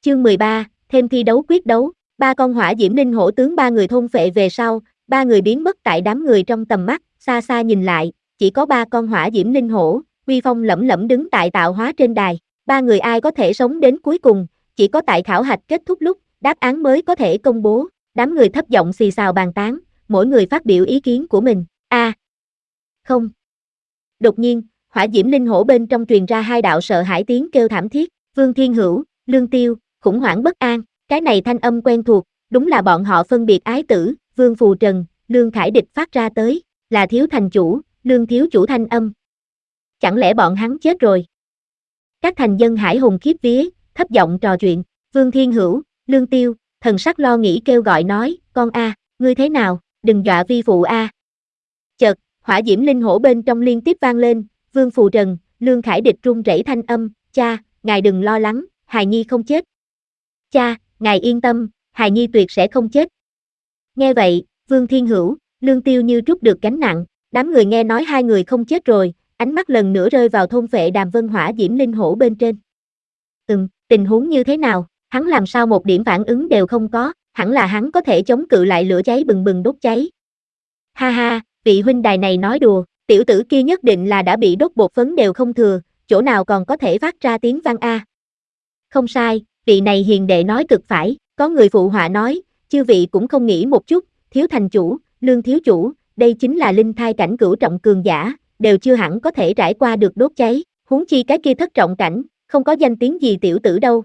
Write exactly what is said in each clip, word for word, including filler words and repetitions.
Chương mười ba, thêm thi đấu quyết đấu, ba con hỏa diễm linh hổ tướng ba người thôn phệ về sau, ba người biến mất tại đám người trong tầm mắt, xa xa nhìn lại, chỉ có ba con hỏa diễm linh hổ, uy phong lẫm lẫm đứng tại tạo hóa trên đài, ba người ai có thể sống đến cuối cùng, chỉ có tại khảo hạch kết thúc lúc, đáp án mới có thể công bố, đám người thấp giọng xì xào bàn tán, mỗi người phát biểu ý kiến của mình, a à, không. Đột nhiên, hỏa diễm linh hổ bên trong truyền ra hai đạo sợ hãi tiếng kêu thảm thiết, Vương Thiên Hữu, Lương Tiêu, khủng hoảng bất an, cái này thanh âm quen thuộc, đúng là bọn họ phân biệt ái tử, Vương Phù Trần, Lương Khải Địch phát ra tới, là thiếu thành chủ, Lương thiếu chủ thanh âm. Chẳng lẽ bọn hắn chết rồi? Các thành dân hải hùng khiếp vía, thấp giọng trò chuyện, Vương Thiên Hữu, Lương Tiêu, thần sắc lo nghĩ kêu gọi nói, con a, ngươi thế nào, đừng dọa vi phụ a. Chợt, hỏa diễm linh hổ bên trong liên tiếp vang lên, Vương Phù Trần, Lương Khải Địch run rẩy thanh âm, cha, ngài đừng lo lắng, hài nhi không chết. Cha, ngài yên tâm, hài nhi tuyệt sẽ không chết. Nghe vậy, Vương Thiên Hữu, Lương Tiêu như trút được gánh nặng, đám người nghe nói hai người không chết rồi, ánh mắt lần nữa rơi vào thôn phệ Đàm Vân hỏa diễm linh hổ bên trên. Ừm, tình huống như thế nào, hắn làm sao một điểm phản ứng đều không có, hẳn là hắn có thể chống cự lại lửa cháy bừng bừng đốt cháy. Ha ha, vị huynh đài này nói đùa, tiểu tử kia nhất định là đã bị đốt bột phấn đều không thừa, chỗ nào còn có thể phát ra tiếng vang a. Không sai, vị này hiền đệ nói cực phải, có người phụ họa nói, chư vị cũng không nghĩ một chút, thiếu thành chủ, Lương thiếu chủ, đây chính là linh thai cảnh cửu trọng cường giả, đều chưa hẳn có thể trải qua được đốt cháy, huống chi cái kia thất trọng cảnh, không có danh tiếng gì tiểu tử đâu.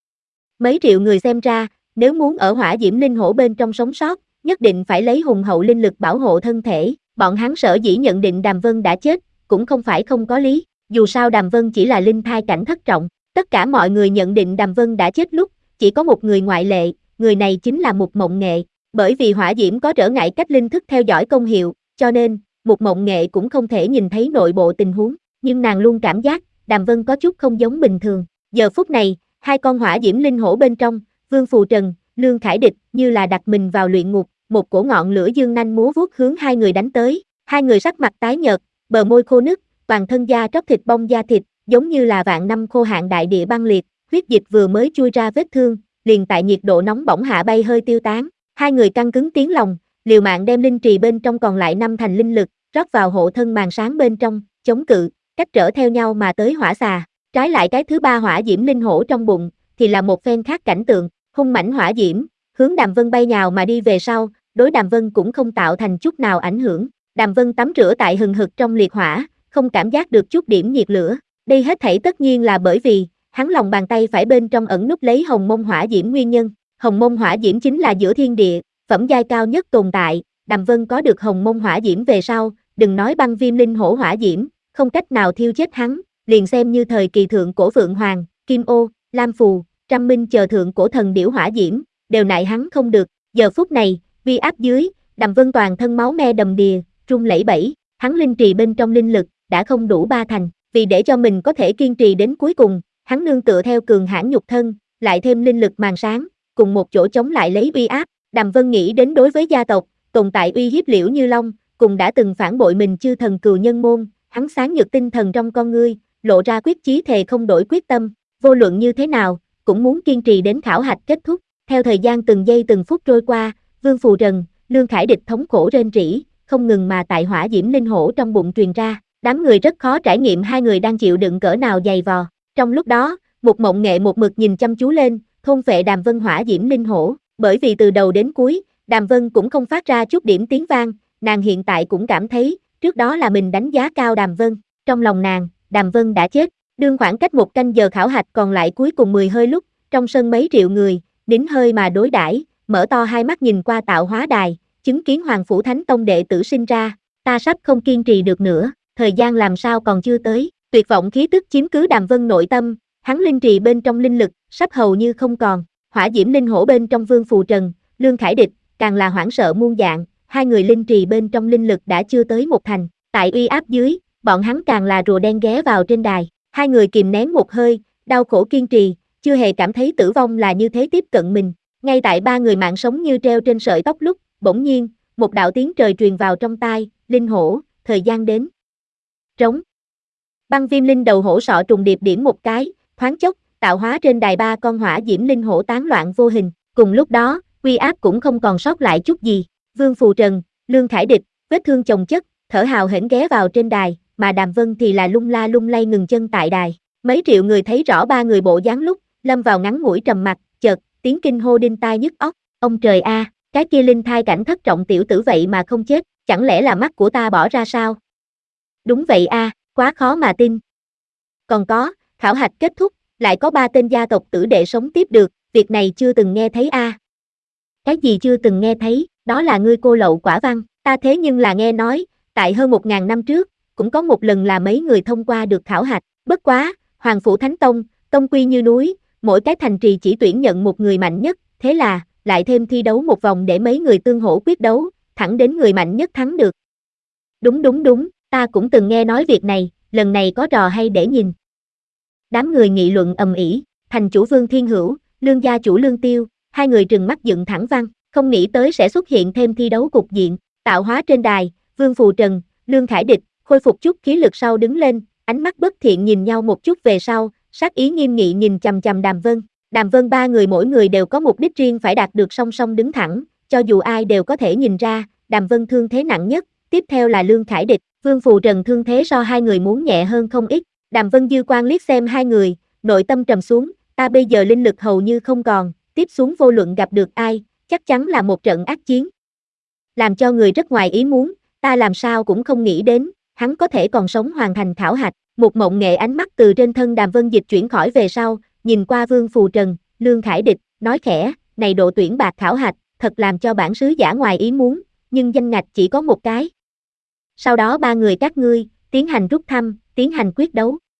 Mấy triệu người xem ra, nếu muốn ở hỏa diễm linh hổ bên trong sống sót, nhất định phải lấy hùng hậu linh lực bảo hộ thân thể, bọn hắn sở dĩ nhận định Đàm Vân đã chết, cũng không phải không có lý, dù sao Đàm Vân chỉ là linh thai cảnh thất trọng, tất cả mọi người nhận định Đàm Vân đã chết lúc, chỉ có một người ngoại lệ, người này chính là Mục Mộng Nghệ, bởi vì hỏa diễm có trở ngại cách linh thức theo dõi công hiệu, cho nên, Mục Mộng Nghệ cũng không thể nhìn thấy nội bộ tình huống, nhưng nàng luôn cảm giác, Đàm Vân có chút không giống bình thường, giờ phút này, hai con hỏa diễm linh hổ bên trong, Vương Phù Trần, Lương Khải Địch như là đặt mình vào luyện ngục, một cổ ngọn lửa dương nanh múa vuốt hướng hai người đánh tới, hai người sắc mặt tái nhợt, bờ môi khô nứt, toàn thân da tróc thịt bong da thịt, giống như là vạn năm khô hạn đại địa băng liệt, huyết dịch vừa mới chui ra vết thương, liền tại nhiệt độ nóng bỏng hạ bay hơi tiêu tán, hai người căng cứng tiếng lòng, liều mạng đem linh trì bên trong còn lại năm thành linh lực, rót vào hộ thân màn sáng bên trong, chống cự, cách trở theo nhau mà tới hỏa xà, trái lại cái thứ ba hỏa diễm linh hổ trong bụng, thì là một phen khác cảnh tượng, hung mãnh hỏa diễm, hướng Đàm Vân bay nhào mà đi về sau, đối Đàm Vân cũng không tạo thành chút nào ảnh hưởng, Đàm Vân tắm rửa tại hừng hực trong liệt hỏa, không cảm giác được chút điểm nhiệt lửa, đây hết thảy tất nhiên là bởi vì, hắn lòng bàn tay phải bên trong ẩn núp lấy hồng mông hỏa diễm nguyên nhân, hồng mông hỏa diễm chính là giữa thiên địa, phẩm giai cao nhất tồn tại, Đàm Vân có được hồng mông hỏa diễm về sau, đừng nói băng viêm linh hổ hỏa diễm, không cách nào thiêu chết hắn, liền xem như thời kỳ thượng cổ Phượng Hoàng, Kim Ô, Lam Phù, Trăm Minh chờ thượng cổ thần điểu hỏa diễm, đều nại hắn không được, giờ phút này, vi áp dưới, Đàm Vân toàn thân máu me đầm đìa, run lẩy bẩy, hắn linh trì bên trong linh lực, đã không đủ ba thành, vì để cho mình có thể kiên trì đến cuối cùng, hắn nương tựa theo cường hãn nhục thân, lại thêm linh lực màn sáng, cùng một chỗ chống lại lấy uy áp, Đàm Vân nghĩ đến đối với gia tộc, tồn tại uy hiếp Liễu Như Long, cùng đã từng phản bội mình chư thần cừu nhân môn, hắn sáng nhược tinh thần trong con ngươi, lộ ra quyết chí thề không đổi quyết tâm, vô luận như thế nào, cũng muốn kiên trì đến khảo hạch kết thúc, theo thời gian từng giây từng phút trôi qua, Vương Phù Trần, Lương Khải Địch thống khổ rên rỉ, không ngừng mà tại hỏa diễm linh hổ trong bụng truyền ra, đám người rất khó trải nghiệm hai người đang chịu đựng cỡ nào dày vò, trong lúc đó, Mục Mộng Nghệ một mực nhìn chăm chú lên, thôn phệ Đàm Vân hỏa diễm linh hổ, bởi vì từ đầu đến cuối, Đàm Vân cũng không phát ra chút điểm tiếng vang, nàng hiện tại cũng cảm thấy, trước đó là mình đánh giá cao Đàm Vân, trong lòng nàng, Đàm Vân đã chết, đương khoảng cách một canh giờ khảo hạch còn lại cuối cùng mười hơi lúc, trong sân mấy triệu người, nín hơi mà đối đãi, mở to hai mắt nhìn qua tạo hóa đài, chứng kiến Hoàng Phủ Thánh Tông đệ tử sinh ra, ta sắp không kiên trì được nữa, thời gian làm sao còn chưa tới, tuyệt vọng khí tức chiếm cứ Đàm Vân nội tâm, hắn linh trì bên trong linh lực, sắp hầu như không còn, hỏa diễm linh hổ bên trong Vương Phù Trần, Lương Khải Địch, càng là hoảng sợ muôn dạng, hai người linh trì bên trong linh lực đã chưa tới một thành, tại uy áp dưới, bọn hắn càng là rùa đen ghé vào trên đài, hai người kìm nén một hơi, đau khổ kiên trì, chưa hề cảm thấy tử vong là như thế tiếp cận mình, ngay tại ba người mạng sống như treo trên sợi tóc lúc, bỗng nhiên, một đạo tiếng trời truyền vào trong tai, linh hổ, thời gian đến. Trống. Băng viêm linh đầu hổ sọ trùng điệp điểm một cái, thoáng chốc, tạo hóa trên đài ba con hỏa diễm linh hổ tán loạn vô hình, cùng lúc đó, uy áp cũng không còn sót lại chút gì. Vương Phù Trần, Lương Khải Địch, vết thương chồng chất, thở hào hển ghé vào trên đài, mà Đàm Vân thì là lung la lung lay ngừng chân tại đài. Mấy triệu người thấy rõ ba người bộ dáng lúc, lâm vào ngắn ngủi trầm mặc, chợt, tiếng kinh hô đinh tai nhức óc, ông trời a, cái kia linh thai cảnh thất trọng tiểu tử vậy mà không chết, chẳng lẽ là mắt của ta bỏ ra sao? Đúng vậy a, quá khó mà tin. Còn có, khảo hạch kết thúc, lại có ba tên gia tộc tử đệ sống tiếp được, việc này chưa từng nghe thấy a. Cái gì chưa từng nghe thấy, đó là ngươi cô lậu quả văn, ta thế nhưng là nghe nói, tại hơn một ngàn năm trước, cũng có một lần là mấy người thông qua được khảo hạch, bất quá, Hoàng Phủ Thánh Tông, tông quy như núi, mỗi cái thành trì chỉ tuyển nhận một người mạnh nhất, thế là, lại thêm thi đấu một vòng để mấy người tương hỗ quyết đấu, thẳng đến người mạnh nhất thắng được. Đúng đúng đúng, ta cũng từng nghe nói việc này, lần này có trò hay để nhìn. Đám người nghị luận ầm ĩ, thành chủ Vương Thiên Hữu, Lương gia chủ Lương Tiêu, hai người trừng mắt dựng thẳng văn, không nghĩ tới sẽ xuất hiện thêm thi đấu cục diện, tạo hóa trên đài, Vương Phù Trần, Lương Khải Địch, khôi phục chút khí lực sau đứng lên, ánh mắt bất thiện nhìn nhau một chút về sau, sát ý nghiêm nghị nhìn chằm chằm Đàm Vân. Đàm Vân ba người mỗi người đều có mục đích riêng phải đạt được song song đứng thẳng, cho dù ai đều có thể nhìn ra, Đàm Vân thương thế nặng nhất, tiếp theo là Lương Khải Địch, Vương Phù Trần thương thế so hai người muốn nhẹ hơn không ít. Đàm Vân dư quan liếc xem hai người, nội tâm trầm xuống, ta bây giờ linh lực hầu như không còn, tiếp xuống vô luận gặp được ai, chắc chắn là một trận ác chiến. Làm cho người rất ngoài ý muốn, ta làm sao cũng không nghĩ đến, hắn có thể còn sống hoàn thành khảo hạch. Một mộng nghệ ánh mắt từ trên thân Đàm Vân dịch chuyển khỏi về sau, nhìn qua Vương Phù Trần, Lương Khải Địch, nói khẽ, này độ tuyển bạc khảo hạch, thật làm cho bản sứ giả ngoài ý muốn, nhưng danh ngạch chỉ có một cái. Sau đó ba người các ngươi, tiến hành rút thăm, tiến hành quyết đấu.